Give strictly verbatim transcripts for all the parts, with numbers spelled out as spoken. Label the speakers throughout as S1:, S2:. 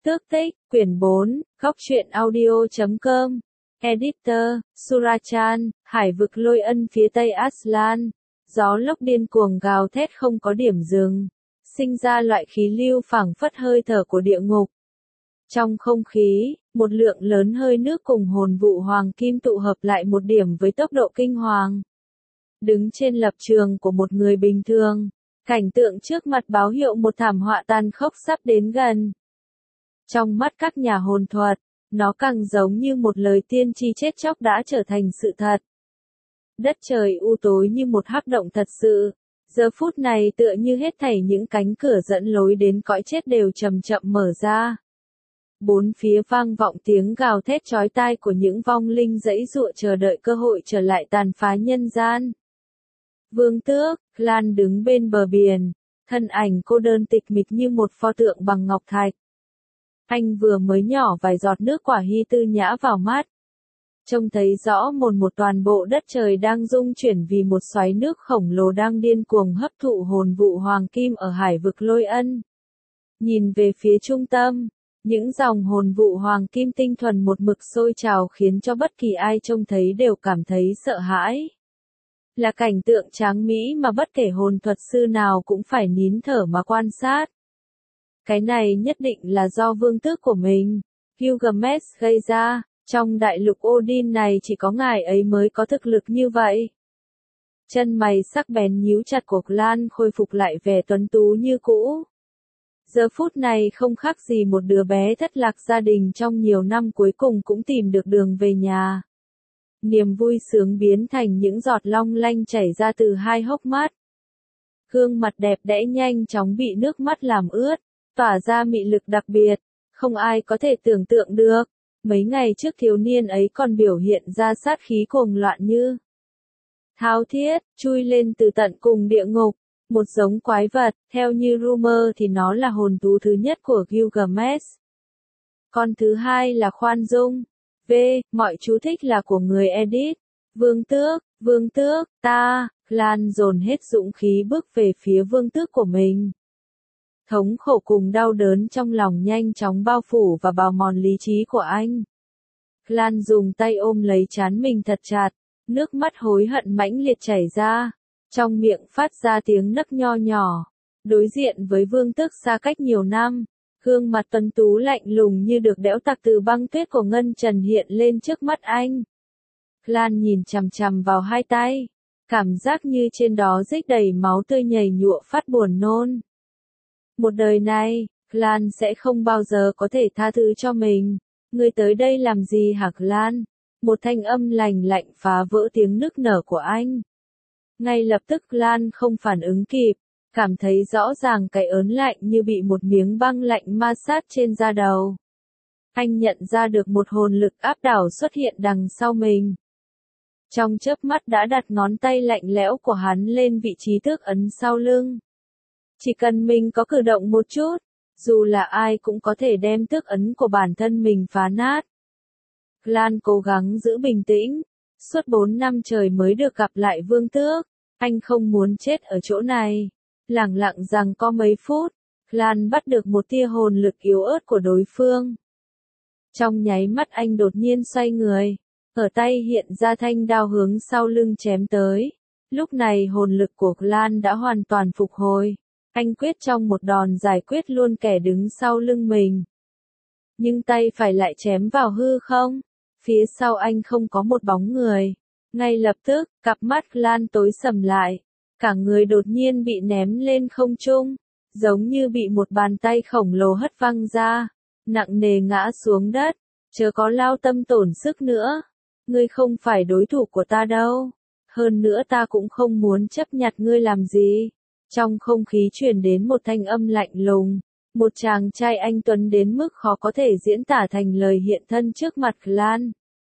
S1: Tước tích, quyển bốn, góc truyện audio chấm com. Editor, Surachan, hải vực Lôi Ân phía tây Aslan. Gió lốc điên cuồng gào thét không có điểm dừng, sinh ra loại khí lưu phảng phất hơi thở của địa ngục. Trong không khí, một lượng lớn hơi nước cùng hồn vụ hoàng kim tụ hợp lại một điểm với tốc độ kinh hoàng. Đứng trên lập trường của một người bình thường, cảnh tượng trước mặt báo hiệu một thảm họa tàn khốc sắp đến gần. Trong mắt các nhà hồn thuật, nó càng giống như một lời tiên tri chết chóc đã trở thành sự thật. Đất trời u tối như một hắc động thật sự, giờ phút này tựa như hết thảy những cánh cửa dẫn lối đến cõi chết đều chậm chậm mở ra. Bốn phía vang vọng tiếng gào thét chói tai của những vong linh giãy giụa chờ đợi cơ hội trở lại tàn phá nhân gian. Vương Tước, Lan đứng bên bờ biển, thân ảnh cô đơn tịch mịch như một pho tượng bằng ngọc thạch. Anh vừa mới nhỏ vài giọt nước quả hy tư nhã vào mắt. Trông thấy rõ một một toàn bộ đất trời đang rung chuyển vì một xoáy nước khổng lồ đang điên cuồng hấp thụ hồn vụ hoàng kim ở hải vực Lôi Ân. Nhìn về phía trung tâm, những dòng hồn vụ hoàng kim tinh thuần một mực sôi trào khiến cho bất kỳ ai trông thấy đều cảm thấy sợ hãi. Là cảnh tượng tráng mỹ mà bất kể hồn thuật sư nào cũng phải nín thở mà quan sát. Cái này nhất định là do vương tước của mình, Gilgamesh gây ra, trong đại lục Odin này chỉ có ngài ấy mới có thực lực như vậy. Chân mày sắc bén nhíu chặt của Lan khôi phục lại vẻ tuấn tú như cũ. Giờ phút này không khác gì một đứa bé thất lạc gia đình trong nhiều năm cuối cùng cũng tìm được đường về nhà. Niềm vui sướng biến thành những giọt long lanh chảy ra từ hai hốc mắt. Gương mặt đẹp đẽ nhanh chóng bị nước mắt làm ướt, tỏa ra mị lực đặc biệt, không ai có thể tưởng tượng được. Mấy ngày trước thiếu niên ấy còn biểu hiện ra sát khí cuồng loạn như thao thiết, chui lên từ tận cùng địa ngục, một giống quái vật, theo như rumor thì nó là hồn thú thứ nhất của Gilgamesh. Con thứ hai là khoan dung. V, mọi chú thích là của người edit. Vương Tước, Vương Tước, ta, Lan dồn hết dũng khí bước về phía Vương Tước của mình. Thống khổ cùng đau đớn trong lòng nhanh chóng bao phủ và bào mòn lý trí của anh. Lan dùng tay ôm lấy trán mình thật chặt, nước mắt hối hận mãnh liệt chảy ra, trong miệng phát ra tiếng nấc nho nhỏ. Đối diện với Vương Tước xa cách nhiều năm, gương mặt tuấn tú lạnh lùng như được đẽo tạc từ băng tuyết của Ngân Trần hiện lên trước mắt anh. Lan nhìn chằm chằm vào hai tay, cảm giác như trên đó rích đầy máu tươi nhầy nhụa phát buồn nôn. Một đời này, Lan sẽ không bao giờ có thể tha thứ cho mình. Ngươi tới đây làm gì hả Lan? Một thanh âm lành lạnh phá vỡ tiếng nức nở của anh. Ngay lập tức Lan không phản ứng kịp, cảm thấy rõ ràng cái ớn lạnh như bị một miếng băng lạnh ma sát trên da đầu. Anh nhận ra được một hồn lực áp đảo xuất hiện đằng sau mình. Trong chớp mắt đã đặt ngón tay lạnh lẽo của hắn lên vị trí tước ấn sau lưng. Chỉ cần mình có cử động một chút, dù là ai cũng có thể đem tước ấn của bản thân mình phá nát. Lan cố gắng giữ bình tĩnh, suốt bốn năm trời mới được gặp lại Vương Tước, anh không muốn chết ở chỗ này. Lẳng lặng rằng có mấy phút, Lan bắt được một tia hồn lực yếu ớt của đối phương. Trong nháy mắt anh đột nhiên xoay người, ở tay hiện ra thanh đao hướng sau lưng chém tới. Lúc này hồn lực của Lan đã hoàn toàn phục hồi. Anh quyết trong một đòn giải quyết luôn kẻ đứng sau lưng mình. Nhưng tay phải lại chém vào hư không. Phía sau anh không có một bóng người. Ngay lập tức, cặp mắt Lan tối sầm lại. Cả người đột nhiên bị ném lên không trung. Giống như bị một bàn tay khổng lồ hất văng ra. Nặng nề ngã xuống đất. Chớ có lao tâm tổn sức nữa. Ngươi không phải đối thủ của ta đâu. Hơn nữa ta cũng không muốn chấp nhặt ngươi làm gì. Trong không khí truyền đến một thanh âm lạnh lùng, một chàng trai anh tuấn đến mức khó có thể diễn tả thành lời hiện thân trước mặt Lan.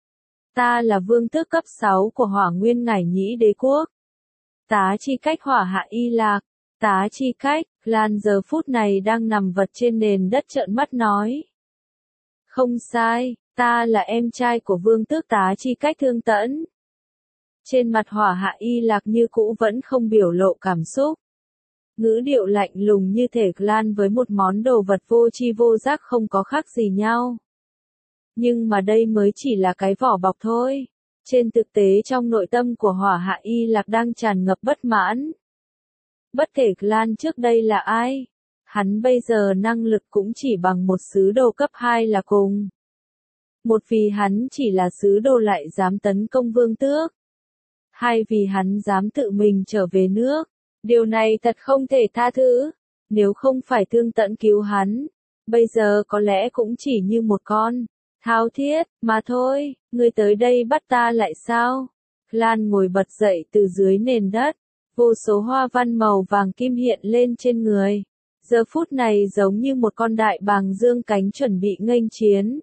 S1: Ta là Vương Tước cấp sáu của Hỏa Nguyên Ngải Nhĩ Đế Quốc. Tá chi cách Hỏa Hạ Y Lạc, tá chi cách, Lan giờ phút này đang nằm vật trên nền đất trợn mắt nói. Không sai, ta là em trai của Vương Tước tá chi cách Thương Tẫn. Trên mặt Hỏa Hạ Y Lạc như cũ vẫn không biểu lộ cảm xúc. ngữ điệu lạnh lùng như thể Glan với một món đồ vật vô tri vô giác không có khác gì nhau. Nhưng mà đây mới chỉ là cái vỏ bọc thôi. Trên thực tế trong nội tâm của Hỏa Hạ Y Lạc đang tràn ngập bất mãn. Bất kể Glan trước đây là ai, hắn bây giờ năng lực cũng chỉ bằng một sứ đồ cấp hai là cùng. Một vì hắn chỉ là sứ đồ lại dám tấn công vương tước. Hai vì hắn dám tự mình trở về nước. Điều này thật không thể tha thứ. Nếu không phải thương tận cứu hắn, bây giờ có lẽ cũng chỉ như một con thao thiết mà thôi. Ngươi tới đây bắt ta lại sao? Glan ngồi bật dậy từ dưới nền đất. Vô số hoa văn màu vàng kim hiện lên trên người. Giờ phút này giống như một con đại bàng dương cánh chuẩn bị nghênh chiến.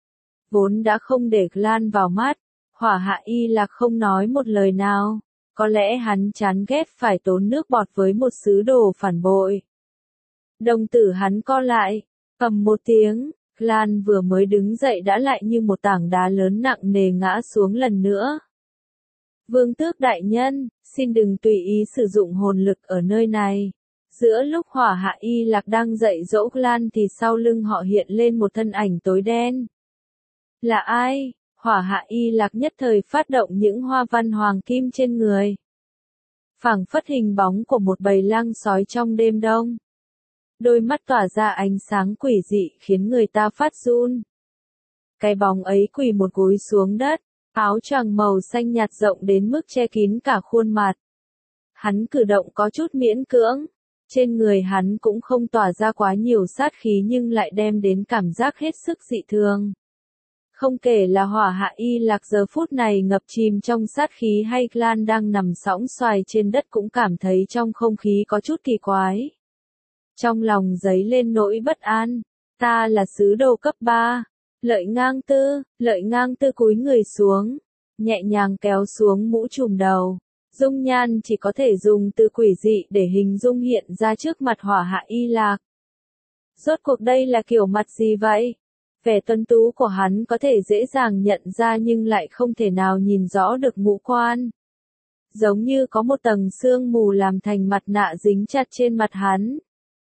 S1: Vốn đã không để Glan vào mắt, Hỏa Hạ Y Lạc không nói một lời nào. Có lẽ hắn chán ghét phải tốn nước bọt với một sứ đồ phản bội. Đồng tử hắn co lại, ầm một tiếng, Glan vừa mới đứng dậy đã lại như một tảng đá lớn nặng nề ngã xuống lần nữa. Vương tước đại nhân, xin đừng tùy ý sử dụng hồn lực ở nơi này. Giữa lúc Hỏa Hạ Y Lạc đang dạy dỗ Glan thì sau lưng họ hiện lên một thân ảnh tối đen. Là ai? Hỏa Hạ Y Lạc nhất thời phát động những hoa văn hoàng kim trên người. Phảng phất hình bóng của một bầy lang sói trong đêm đông. Đôi mắt tỏa ra ánh sáng quỷ dị khiến người ta phát run. Cái bóng ấy quỳ một gối xuống đất, áo choàng màu xanh nhạt rộng đến mức che kín cả khuôn mặt. Hắn cử động có chút miễn cưỡng. Trên người hắn cũng không tỏa ra quá nhiều sát khí nhưng lại đem đến cảm giác hết sức dị thường. Không kể là Hỏa Hạ Y Lạc giờ phút này ngập chìm trong sát khí hay Glan đang nằm sõng xoài trên đất cũng cảm thấy trong không khí có chút kỳ quái. Trong lòng dấy lên nỗi bất an. Ta là sứ đồ cấp ba. Lợi Ngang Tư, Lợi Ngang Tư cúi người xuống, nhẹ nhàng kéo xuống mũ trùm đầu. Dung nhan chỉ có thể dùng từ quỷ dị để hình dung hiện ra trước mặt Hỏa Hạ Y Lạc. Rốt cuộc đây là kiểu mặt gì vậy? Vẻ tuấn tú của hắn có thể dễ dàng nhận ra nhưng lại không thể nào nhìn rõ được ngũ quan. Giống như có một tầng sương mù làm thành mặt nạ dính chặt trên mặt hắn.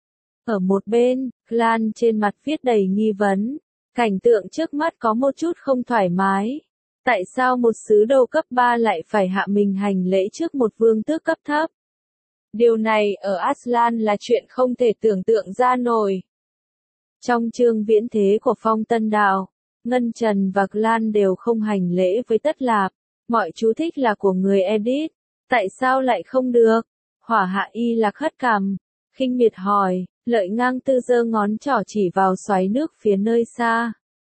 S1: Ở một bên, Glan trên mặt viết đầy nghi vấn. Cảnh tượng trước mắt có một chút không thoải mái. Tại sao một sứ đồ cấp ba lại phải hạ mình hành lễ trước một vương tước cấp thấp? Điều này ở Aslan là chuyện không thể tưởng tượng ra nổi. Trong chương viễn thế của Phong Tân Đạo, Ngân Trần và Glan đều không hành lễ với Tất Lạp. Mọi chú thích là của người edit. Tại sao lại không được? Hỏa Hạ Y Lạc hất cằm, khinh miệt hỏi. Lợi Ngang Tư giơ ngón trỏ chỉ vào xoáy nước phía nơi xa.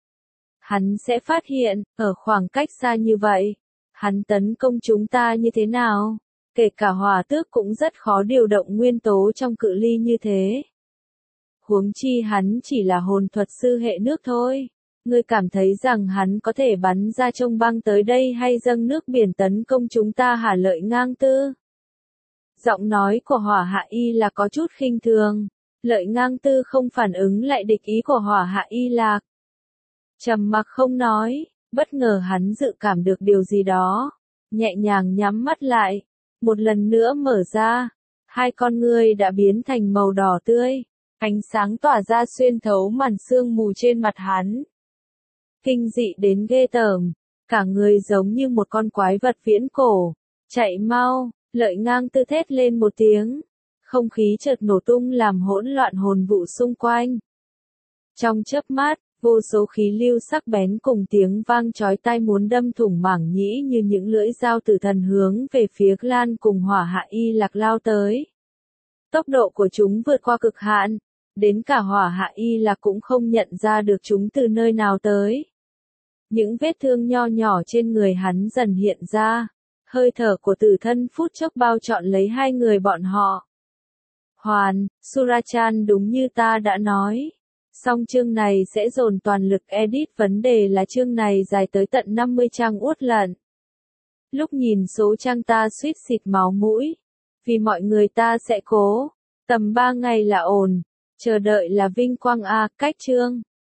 S1: Hắn sẽ phát hiện, ở khoảng cách xa như vậy, hắn tấn công chúng ta như thế nào? Kể cả hỏa tước cũng rất khó điều động nguyên tố trong cự ly như thế. Huống chi hắn chỉ là hồn thuật sư hệ nước thôi. Ngươi cảm thấy rằng hắn có thể bắn ra trong băng tới đây hay dâng nước biển tấn công chúng ta hả Lợi Ngang Tư? Giọng nói của Hỏa Hạ Y là có chút khinh thường. Lợi Ngang Tư không phản ứng lại địch ý của Hỏa Hạ Y Lạc. Trầm mặc không nói, bất ngờ hắn dự cảm được điều gì đó. Nhẹ nhàng nhắm mắt lại, một lần nữa mở ra. Hai con ngươi đã biến thành màu đỏ tươi. Ánh sáng tỏa ra xuyên thấu màn sương mù trên mặt hắn. Kinh dị đến ghê tởm, cả người giống như một con quái vật viễn cổ. Chạy mau, Lợi Ngang Tư thét lên một tiếng. Không khí chợt nổ tung làm hỗn loạn hồn vụ xung quanh. Trong chớp mắt, vô số khí lưu sắc bén cùng tiếng vang chói tai muốn đâm thủng mảng nhĩ như những lưỡi dao tử thần hướng về phía Glan cùng Hỏa Hạ Y Lạc lao tới. Tốc độ của chúng vượt qua cực hạn, đến cả Hỏa Hạ Y Lạc cũng không nhận ra được chúng từ nơi nào tới. Những vết thương nho nhỏ trên người hắn dần hiện ra, hơi thở của tử thân phút chốc bao trọn lấy hai người bọn họ. Hoàn, Surachan đúng như ta đã nói. Song chương này sẽ dồn toàn lực edit, vấn đề là chương này dài tới tận năm mươi trang uất lận. Lúc nhìn số trang ta suýt xịt máu mũi. Vì mọi người ta sẽ cố. Tầm ba ngày là ổn. Chờ đợi là vinh quang a, cách chương.